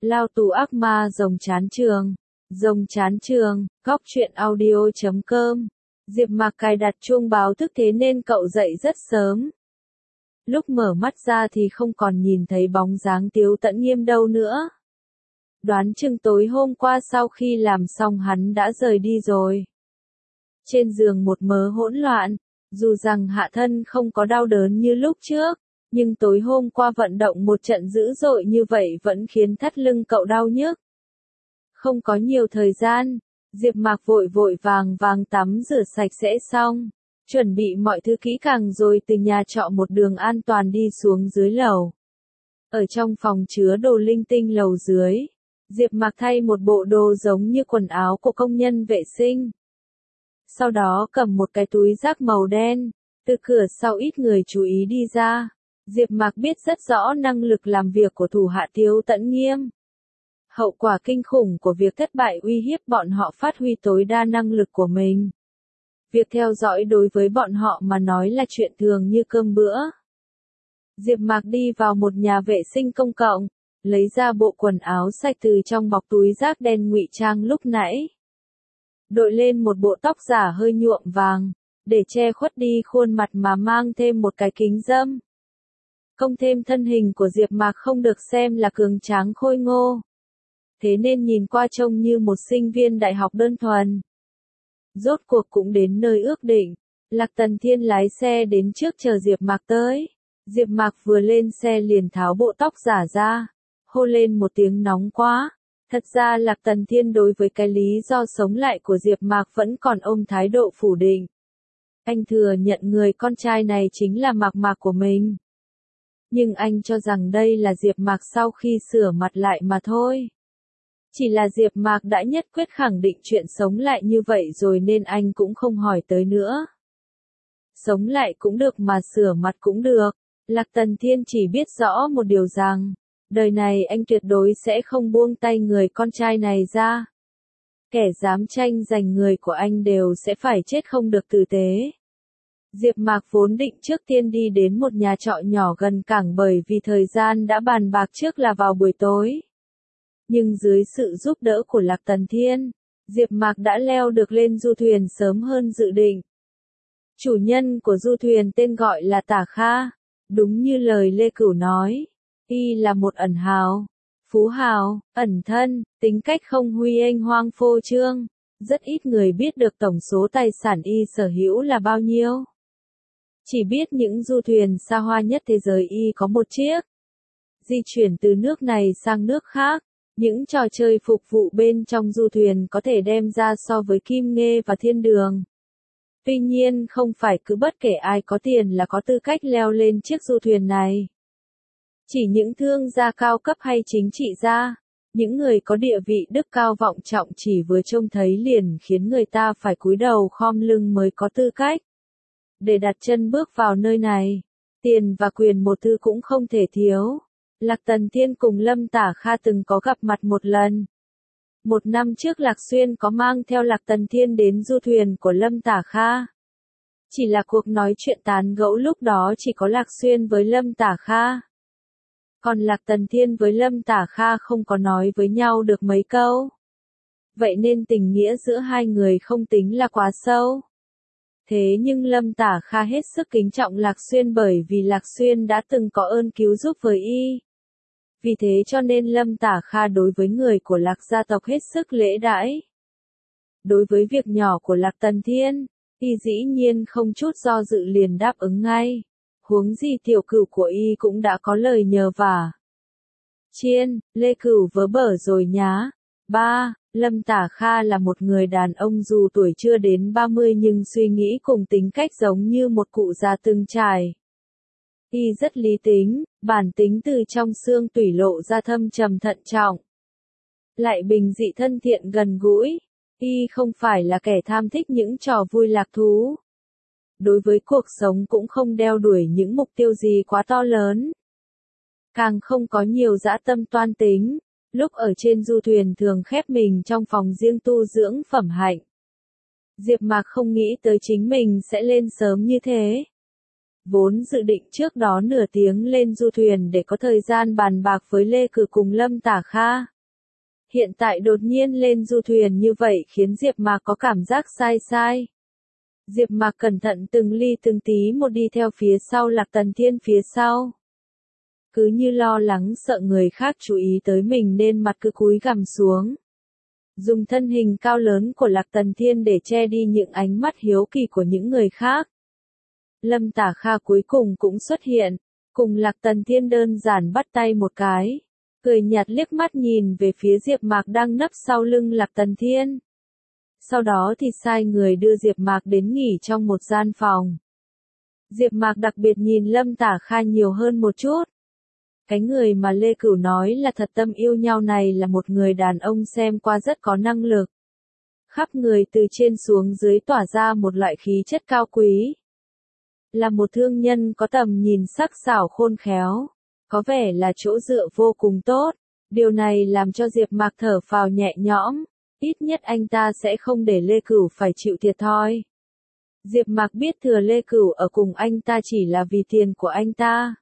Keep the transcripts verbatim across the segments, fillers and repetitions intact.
Lao tù ác ma rồng chán trường. Rồng chán trường, góc truyện audio chấm com. Diệp Mạc cài đặt chuông báo thức thế nên cậu dậy rất sớm. Lúc mở mắt ra thì không còn nhìn thấy bóng dáng Tiếu Tẫn Nghiêm đâu nữa. Đoán chừng tối hôm qua sau khi làm xong hắn đã rời đi rồi. Trên giường một mớ hỗn loạn, dù rằng hạ thân không có đau đớn như lúc trước, nhưng tối hôm qua vận động một trận dữ dội như vậy vẫn khiến thắt lưng cậu đau nhức. Không có nhiều thời gian, Diệp Mạc vội vội vàng vàng tắm rửa sạch sẽ xong, chuẩn bị mọi thứ kỹ càng rồi từ nhà trọ một đường an toàn đi xuống dưới lầu. Ở trong phòng chứa đồ linh tinh lầu dưới, Diệp Mạc thay một bộ đồ giống như quần áo của công nhân vệ sinh. Sau đó cầm một cái túi rác màu đen, từ cửa sau ít người chú ý đi ra. Diệp Mạc biết rất rõ năng lực làm việc của thủ hạ Tiếu Tẫn Nghiêm. Hậu quả kinh khủng của việc thất bại uy hiếp bọn họ phát huy tối đa năng lực của mình. Việc theo dõi đối với bọn họ mà nói là chuyện thường như cơm bữa. Diệp Mạc đi vào một nhà vệ sinh công cộng, lấy ra bộ quần áo sạch từ trong bọc túi rác đen ngụy trang lúc nãy. Đội lên một bộ tóc giả hơi nhuộm vàng, để che khuất đi khuôn mặt mà mang thêm một cái kính râm. Công thêm thân hình của Diệp Mạc không được xem là cường tráng khôi ngô. Thế nên nhìn qua trông như một sinh viên đại học đơn thuần. Rốt cuộc cũng đến nơi ước định, Lạc Tần Thiên lái xe đến trước chờ Diệp Mạc tới. Diệp Mạc vừa lên xe liền tháo bộ tóc giả ra, hô lên một tiếng nóng quá. Thật ra Lạc Tần Thiên đối với cái lý do sống lại của Diệp Mạc vẫn còn ôm thái độ phủ định. Anh thừa nhận người con trai này chính là Mạc Mạc của mình. Nhưng anh cho rằng đây là Diệp Mạc sau khi sửa mặt lại mà thôi. Chỉ là Diệp Mạc đã nhất quyết khẳng định chuyện sống lại như vậy rồi nên anh cũng không hỏi tới nữa. Sống lại cũng được mà sửa mặt cũng được. Lạc Tần Thiên chỉ biết rõ một điều rằng, đời này anh tuyệt đối sẽ không buông tay người con trai này ra. Kẻ dám tranh giành người của anh đều sẽ phải chết không được tử tế. Diệp Mạc vốn định trước tiên đi đến một nhà trọ nhỏ gần cảng bởi vì thời gian đã bàn bạc trước là vào buổi tối. Nhưng dưới sự giúp đỡ của Lạc Tần Thiên, Diệp Mạc đã leo được lên du thuyền sớm hơn dự định. Chủ nhân của du thuyền tên gọi là Tả Kha, đúng như lời Lê Cửu nói, y là một ẩn hào, phú hào, ẩn thân, tính cách không huy ênh hoang phô trương, rất ít người biết được tổng số tài sản y sở hữu là bao nhiêu. Chỉ biết những du thuyền xa hoa nhất thế giới y có một chiếc. Di chuyển từ nước này sang nước khác, những trò chơi phục vụ bên trong du thuyền có thể đem ra so với Kim Nghê và Thiên Đường. Tuy nhiên không phải cứ bất kể ai có tiền là có tư cách leo lên chiếc du thuyền này. Chỉ những thương gia cao cấp hay chính trị gia, những người có địa vị đức cao vọng trọng chỉ vừa trông thấy liền khiến người ta phải cúi đầu khom lưng mới có tư cách để đặt chân bước vào nơi này. Tiền và quyền một thứ cũng không thể thiếu. Lạc Tần Thiên cùng Lâm Tả Kha từng có gặp mặt một lần. Một năm trước Lạc Xuyên có mang theo Lạc Tần Thiên đến du thuyền của Lâm Tả Kha. Chỉ là cuộc nói chuyện tán gẫu lúc đó chỉ có Lạc Xuyên với Lâm Tả Kha. Còn Lạc Tần Thiên với Lâm Tả Kha không có nói với nhau được mấy câu. Vậy nên tình nghĩa giữa hai người không tính là quá sâu. Thế nhưng Lâm Tả Kha hết sức kính trọng Lạc Xuyên bởi vì Lạc Xuyên đã từng có ơn cứu giúp với y. Vì thế cho nên Lâm Tả Kha đối với người của Lạc gia tộc hết sức lễ đãi. Đối với việc nhỏ của Lạc Tần Thiên, y dĩ nhiên không chút do dự liền đáp ứng ngay. Huống gì tiểu cửu của y cũng đã có lời nhờ vả. Chiên, Lê Cửu vớ bở rồi nhá. Ba, Lâm Tả Kha là một người đàn ông dù tuổi chưa đến ba mươi nhưng suy nghĩ cùng tính cách giống như một cụ già từng trải. Y rất lý tính, bản tính từ trong xương tủy lộ ra thâm trầm thận trọng. Lại bình dị thân thiện gần gũi, y không phải là kẻ tham thích những trò vui lạc thú. Đối với cuộc sống cũng không đeo đuổi những mục tiêu gì quá to lớn. Càng không có nhiều dã tâm toan tính, lúc ở trên du thuyền thường khép mình trong phòng riêng tu dưỡng phẩm hạnh. Diệp Mạc không nghĩ tới chính mình sẽ lên sớm như thế. Vốn dự định trước đó nửa tiếng lên du thuyền để có thời gian bàn bạc với Lê Cử cùng Lâm Tả Kha. Hiện tại đột nhiên lên du thuyền như vậy khiến Diệp Mạc có cảm giác sai sai. Diệp Mạc cẩn thận từng ly từng tí một đi theo phía sau Lạc Tần Thiên phía sau. Cứ như lo lắng sợ người khác chú ý tới mình nên mặt cứ cúi gằm xuống. Dùng thân hình cao lớn của Lạc Tần Thiên để che đi những ánh mắt hiếu kỳ của những người khác. Lâm Tả Kha cuối cùng cũng xuất hiện, cùng Lạc Tần Thiên đơn giản bắt tay một cái, cười nhạt liếc mắt nhìn về phía Diệp Mạc đang nấp sau lưng Lạc Tần Thiên. Sau đó thì sai người đưa Diệp Mạc đến nghỉ trong một gian phòng. Diệp Mạc đặc biệt nhìn Lâm Tả Kha nhiều hơn một chút. Cái người mà Lê Cửu nói là thật tâm yêu nhau này là một người đàn ông xem qua rất có năng lực. Khắp người từ trên xuống dưới tỏa ra một loại khí chất cao quý. Là một thương nhân có tầm nhìn sắc sảo khôn khéo, có vẻ là chỗ dựa vô cùng tốt. Điều này làm cho Diệp Mạc thở phào nhẹ nhõm, ít nhất anh ta sẽ không để Lê Cửu phải chịu thiệt thòi. Diệp Mạc biết thừa Lê Cửu ở cùng anh ta chỉ là vì tiền của anh ta.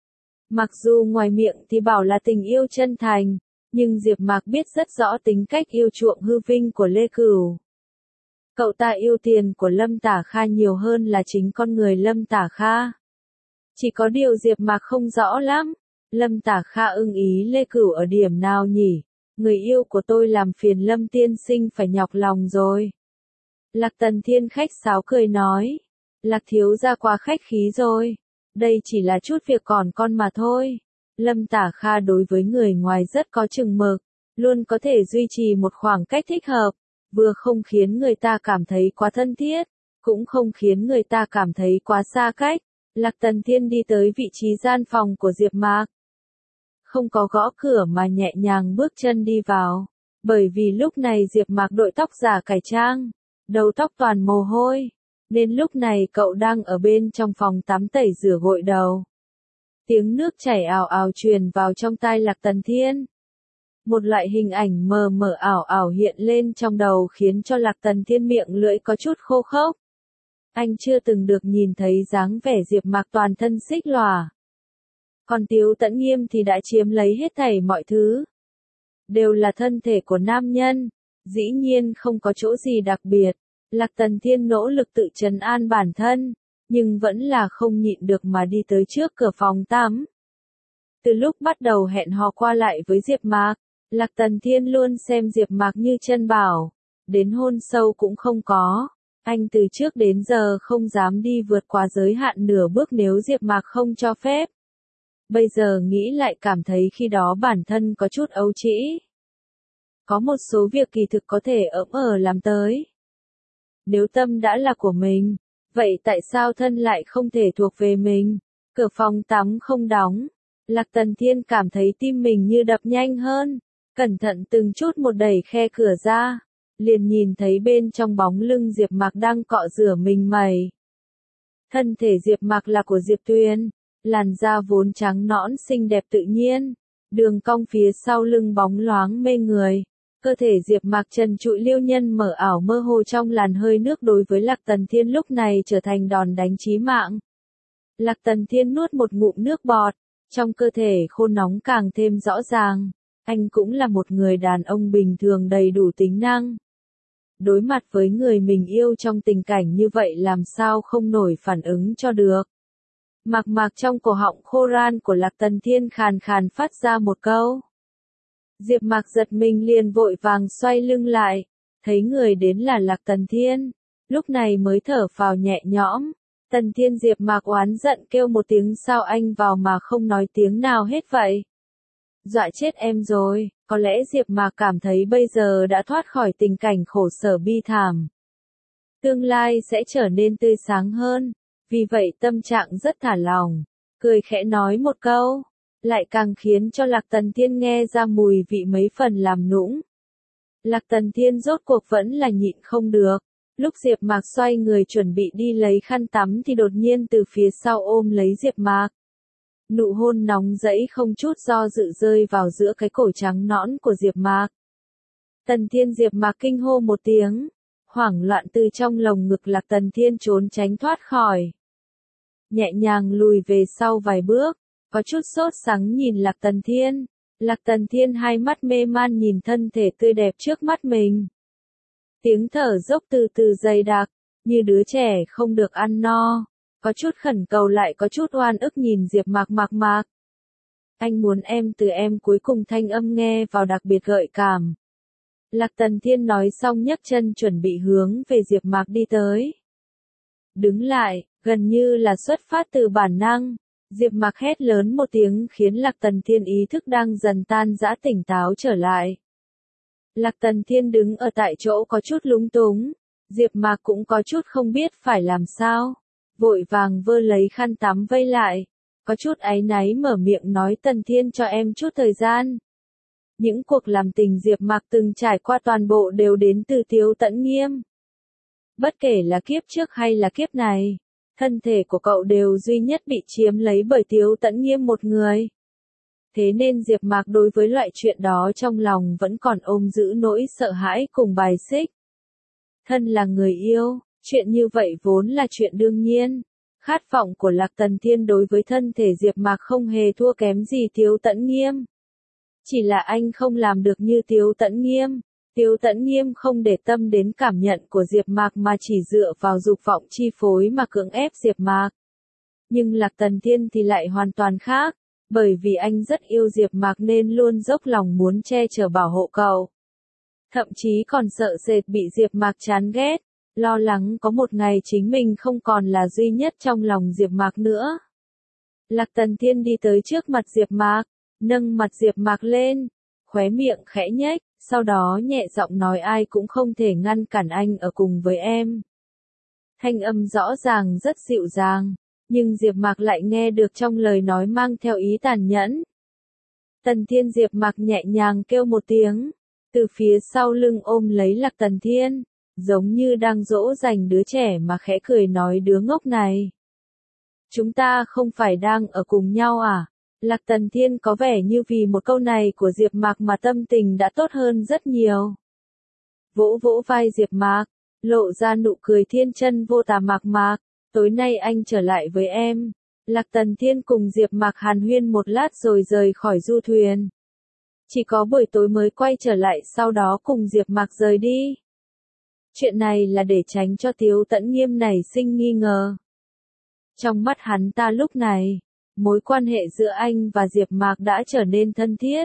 Mặc dù ngoài miệng thì bảo là tình yêu chân thành, nhưng Diệp Mạc biết rất rõ tính cách yêu chuộng hư vinh của Lê Cửu. Cậu ta yêu tiền của Lâm Tả Kha nhiều hơn là chính con người Lâm Tả Kha. Chỉ có điều Diệp Mạc không rõ lắm, Lâm Tả Kha ưng ý Lê Cửu ở điểm nào nhỉ? Người yêu của tôi làm phiền Lâm tiên sinh phải nhọc lòng rồi. Lạc Tần Thiên khách sáo cười nói, Lạc thiếu gia quá khách khí rồi. Đây chỉ là chút việc còn con mà thôi. Lâm Tả Kha đối với người ngoài rất có chừng mực, luôn có thể duy trì một khoảng cách thích hợp, vừa không khiến người ta cảm thấy quá thân thiết, cũng không khiến người ta cảm thấy quá xa cách. Lạc Tần Thiên đi tới vị trí gian phòng của Diệp Mạc. Không có gõ cửa mà nhẹ nhàng bước chân đi vào, bởi vì lúc này Diệp Mạc đội tóc giả cải trang, đầu tóc toàn mồ hôi, nên lúc này cậu đang ở bên trong phòng tắm tẩy rửa gội đầu. Tiếng nước chảy ào ào truyền vào trong tai Lạc Tần Thiên. Một loại hình ảnh mờ mờ ảo ảo hiện lên trong đầu khiến cho Lạc Tần Thiên miệng lưỡi có chút khô khốc. Anh chưa từng được nhìn thấy dáng vẻ Diệp Mạc toàn thân xích lòa. Còn Tiếu Tẫn Nghiêm thì đã chiếm lấy hết thảy mọi thứ. Đều là thân thể của nam nhân, dĩ nhiên không có chỗ gì đặc biệt. Lạc Tần Thiên nỗ lực tự trấn an bản thân, nhưng vẫn là không nhịn được mà đi tới trước cửa phòng tắm. Từ lúc bắt đầu hẹn hò qua lại với Diệp Mạc, Lạc Tần Thiên luôn xem Diệp Mạc như chân bảo, đến hôn sâu cũng không có. Anh từ trước đến giờ không dám đi vượt quá giới hạn nửa bước nếu Diệp Mạc không cho phép. Bây giờ nghĩ lại cảm thấy khi đó bản thân có chút ấu trĩ. Có một số việc kỳ thực có thể ỡm ờ làm tới. Nếu tâm đã là của mình, vậy tại sao thân lại không thể thuộc về mình? Cửa phòng tắm không đóng. Lạc Tần Thiên cảm thấy tim mình như đập nhanh hơn. Cẩn thận từng chút một đẩy khe cửa ra. Liền nhìn thấy bên trong bóng lưng Diệp Mạc đang cọ rửa mình mẩy. Thân thể Diệp Mạc là của Diệp Tuyền. Làn da vốn trắng nõn xinh đẹp tự nhiên. Đường cong phía sau lưng bóng loáng mê người. Cơ thể Diệp Mạc trần trụi liêu nhân mở ảo mơ hồ trong làn hơi nước đối với Lạc Tần Thiên lúc này trở thành đòn đánh chí mạng. Lạc Tần Thiên nuốt một ngụm nước bọt, trong cơ thể khô nóng càng thêm rõ ràng. Anh cũng là một người đàn ông bình thường đầy đủ tính năng. Đối mặt với người mình yêu trong tình cảnh như vậy làm sao không nổi phản ứng cho được. Mạc mạc trong cổ họng khô ran của Lạc Tần Thiên khàn khàn phát ra một câu. Diệp Mạc giật mình liền vội vàng xoay lưng lại, thấy người đến là Lạc Tần Thiên, lúc này mới thở phào nhẹ nhõm. Tần Thiên Diệp Mạc oán giận kêu một tiếng sao anh vào mà không nói tiếng nào hết vậy? Dọa chết em rồi, có lẽ Diệp Mạc cảm thấy bây giờ đã thoát khỏi tình cảnh khổ sở bi thảm. Tương lai sẽ trở nên tươi sáng hơn, vì vậy tâm trạng rất thả lỏng, cười khẽ nói một câu. Lại càng khiến cho Lạc Tần Thiên nghe ra mùi vị mấy phần làm nũng. Lạc Tần Thiên rốt cuộc vẫn là nhịn không được. Lúc Diệp Mạc xoay người chuẩn bị đi lấy khăn tắm thì đột nhiên từ phía sau ôm lấy Diệp Mạc. Nụ hôn nóng rẫy không chút do dự rơi vào giữa cái cổ trắng nõn của Diệp Mạc. Tần Thiên Diệp Mạc kinh hô một tiếng, hoảng loạn từ trong lồng ngực Lạc Tần Thiên trốn tránh thoát khỏi. Nhẹ nhàng lùi về sau vài bước. Có chút sốt sắng nhìn Lạc Tần Thiên, Lạc Tần Thiên hai mắt mê man nhìn thân thể tươi đẹp trước mắt mình. Tiếng thở dốc từ từ dày đặc, như đứa trẻ không được ăn no, có chút khẩn cầu lại có chút oan ức nhìn Diệp Mạc Mạc Mạc. Anh muốn em từ em cuối cùng thanh âm nghe vào đặc biệt gợi cảm. Lạc Tần Thiên nói xong nhấc chân chuẩn bị hướng về Diệp Mạc đi tới. Đứng lại, gần như là xuất phát từ bản năng, Diệp Mạc hét lớn một tiếng khiến Lạc Tần Thiên ý thức đang dần tan rã tỉnh táo trở lại. Lạc Tần Thiên đứng ở tại chỗ có chút lúng túng, Diệp Mạc cũng có chút không biết phải làm sao, vội vàng vơ lấy khăn tắm vây lại, có chút áy náy mở miệng nói Tần Thiên cho em chút thời gian. Những cuộc làm tình Diệp Mạc từng trải qua toàn bộ đều đến từ Tiếu Tẫn Nghiêm. Bất kể là kiếp trước hay là kiếp này, thân thể của cậu đều duy nhất bị chiếm lấy bởi Tiếu Tẫn Nghiêm một người. Thế nên Diệp Mạc đối với loại chuyện đó trong lòng vẫn còn ôm giữ nỗi sợ hãi cùng bài xích. Thân là người yêu, chuyện như vậy vốn là chuyện đương nhiên. Khát vọng của Lạc Tần Thiên đối với thân thể Diệp Mạc không hề thua kém gì Tiếu Tẫn Nghiêm. Chỉ là anh không làm được như Tiếu Tẫn Nghiêm. Tiếu Tẫn Nghiêm không để tâm đến cảm nhận của Diệp Mạc mà chỉ dựa vào dục vọng chi phối mà cưỡng ép Diệp Mạc. Nhưng Lạc Tần Thiên thì lại hoàn toàn khác, bởi vì anh rất yêu Diệp Mạc nên luôn dốc lòng muốn che chở bảo hộ cậu. Thậm chí còn sợ sệt bị Diệp Mạc chán ghét, lo lắng có một ngày chính mình không còn là duy nhất trong lòng Diệp Mạc nữa. Lạc Tần Thiên đi tới trước mặt Diệp Mạc, nâng mặt Diệp Mạc lên, khóe miệng khẽ nhếch, sau đó nhẹ giọng nói ai cũng không thể ngăn cản anh ở cùng với em. Thanh âm rõ ràng rất dịu dàng, nhưng Diệp Mạc lại nghe được trong lời nói mang theo ý tàn nhẫn. Tần Thiên Diệp Mạc nhẹ nhàng kêu một tiếng, từ phía sau lưng ôm lấy Lạc Tần Thiên, giống như đang dỗ dành đứa trẻ mà khẽ cười nói đứa ngốc này. Chúng ta không phải đang ở cùng nhau à? Lạc Tần Thiên có vẻ như vì một câu này của Diệp Mạc mà tâm tình đã tốt hơn rất nhiều. Vỗ vỗ vai Diệp Mạc, lộ ra nụ cười thiên chân vô tà. Mạc Mạc, tối nay anh trở lại với em. Lạc Tần Thiên cùng Diệp Mạc hàn huyên một lát rồi rời khỏi du thuyền. Chỉ có buổi tối mới quay trở lại sau đó cùng Diệp Mạc rời đi. Chuyện này là để tránh cho Tiếu Tẫn Nghiêm nảy sinh nghi ngờ. Trong mắt hắn ta lúc này, mối quan hệ giữa anh và Diệp Mạc đã trở nên thân thiết.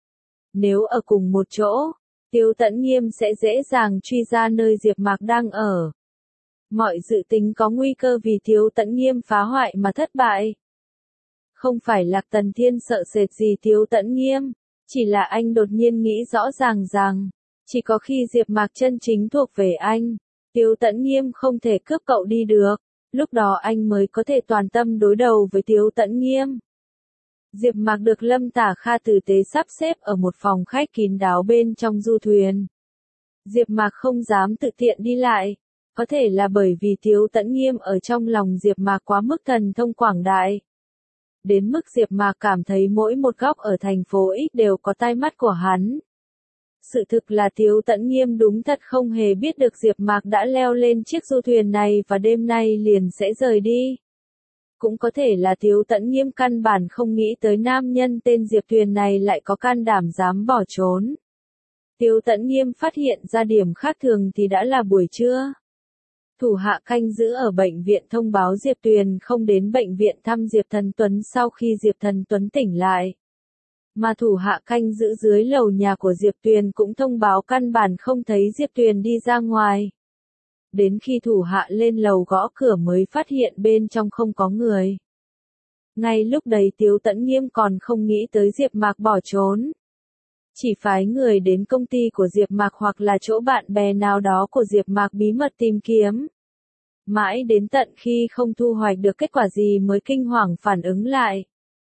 Nếu ở cùng một chỗ, Tiếu Tẫn Nghiêm sẽ dễ dàng truy ra nơi Diệp Mạc đang ở. Mọi dự tính có nguy cơ vì Tiếu Tẫn Nghiêm phá hoại mà thất bại. Không phải Lạc Tần Thiên sợ sệt gì Tiếu Tẫn Nghiêm, chỉ là anh đột nhiên nghĩ rõ ràng rằng, chỉ có khi Diệp Mạc chân chính thuộc về anh, Tiếu Tẫn Nghiêm không thể cướp cậu đi được, lúc đó anh mới có thể toàn tâm đối đầu với Tiếu Tẫn Nghiêm. Diệp Mạc được Lâm Tả Kha tử tế sắp xếp ở một phòng khách kín đáo bên trong du thuyền. Diệp Mạc không dám tự tiện đi lại, có thể là bởi vì Tiếu Tẫn Nghiêm ở trong lòng Diệp Mạc quá mức thần thông quảng đại. Đến mức Diệp Mạc cảm thấy mỗi một góc ở thành phố X đều có tai mắt của hắn. Sự thực là Tiếu Tẫn Nghiêm đúng thật không hề biết được Diệp Mạc đã leo lên chiếc du thuyền này và đêm nay liền sẽ rời đi. Cũng có thể là Tiếu Tẫn Nghiêm căn bản không nghĩ tới nam nhân tên Diệp Tuyền này lại có can đảm dám bỏ trốn. Tiếu Tẫn Nghiêm phát hiện ra điểm khác thường thì đã là buổi trưa. Thủ hạ canh giữ ở bệnh viện thông báo Diệp Tuyền không đến bệnh viện thăm Diệp Thần Tuấn sau khi Diệp Thần Tuấn tỉnh lại. Mà thủ hạ canh giữ dưới lầu nhà của Diệp Tuyền cũng thông báo căn bản không thấy Diệp Tuyền đi ra ngoài. Đến khi thủ hạ lên lầu gõ cửa mới phát hiện bên trong không có người. Ngay lúc đấy Tiếu Tẫn Nghiêm còn không nghĩ tới Diệp Mạc bỏ trốn. Chỉ phái người đến công ty của Diệp Mạc hoặc là chỗ bạn bè nào đó của Diệp Mạc bí mật tìm kiếm. Mãi đến tận khi không thu hoạch được kết quả gì mới kinh hoàng phản ứng lại.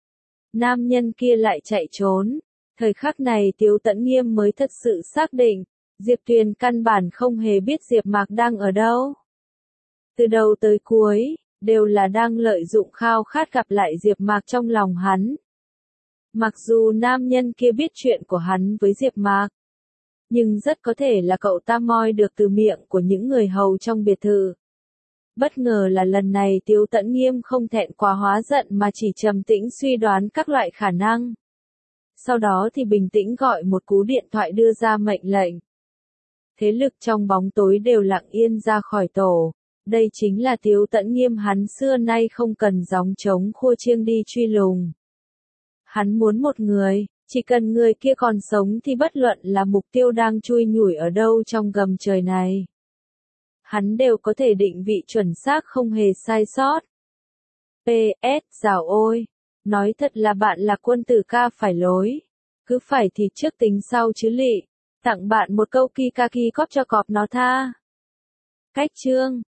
Nam nhân kia lại chạy trốn. Thời khắc này Tiếu Tẫn Nghiêm mới thật sự xác định, Diệp Tuyền căn bản không hề biết Diệp Mạc đang ở đâu. Từ đầu tới cuối, đều là đang lợi dụng khao khát gặp lại Diệp Mạc trong lòng hắn. Mặc dù nam nhân kia biết chuyện của hắn với Diệp Mạc, nhưng rất có thể là cậu ta moi được từ miệng của những người hầu trong biệt thự. Bất ngờ là lần này Tiếu Tẫn Nghiêm không thẹn quá hóa giận mà chỉ trầm tĩnh suy đoán các loại khả năng. sau đó thì bình tĩnh gọi một cú điện thoại đưa ra mệnh lệnh. Thế lực trong bóng tối đều lặng yên ra khỏi tổ. Đây chính là Tiếu Tẫn Nghiêm hắn xưa nay không cần gióng trống khua chiêng đi truy lùng. Hắn muốn một người, chỉ cần người kia còn sống thì bất luận là mục tiêu đang chui nhủi ở đâu trong gầm trời này, hắn đều có thể định vị chuẩn xác không hề sai sót. pê ét Dào ôi, nói thật là bạn là quân tử ca phải lối. Cứ phải thì trước tính sau chứ lị. Tặng bạn một câu Kikaki cóp cho cọp nó tha. Cách chương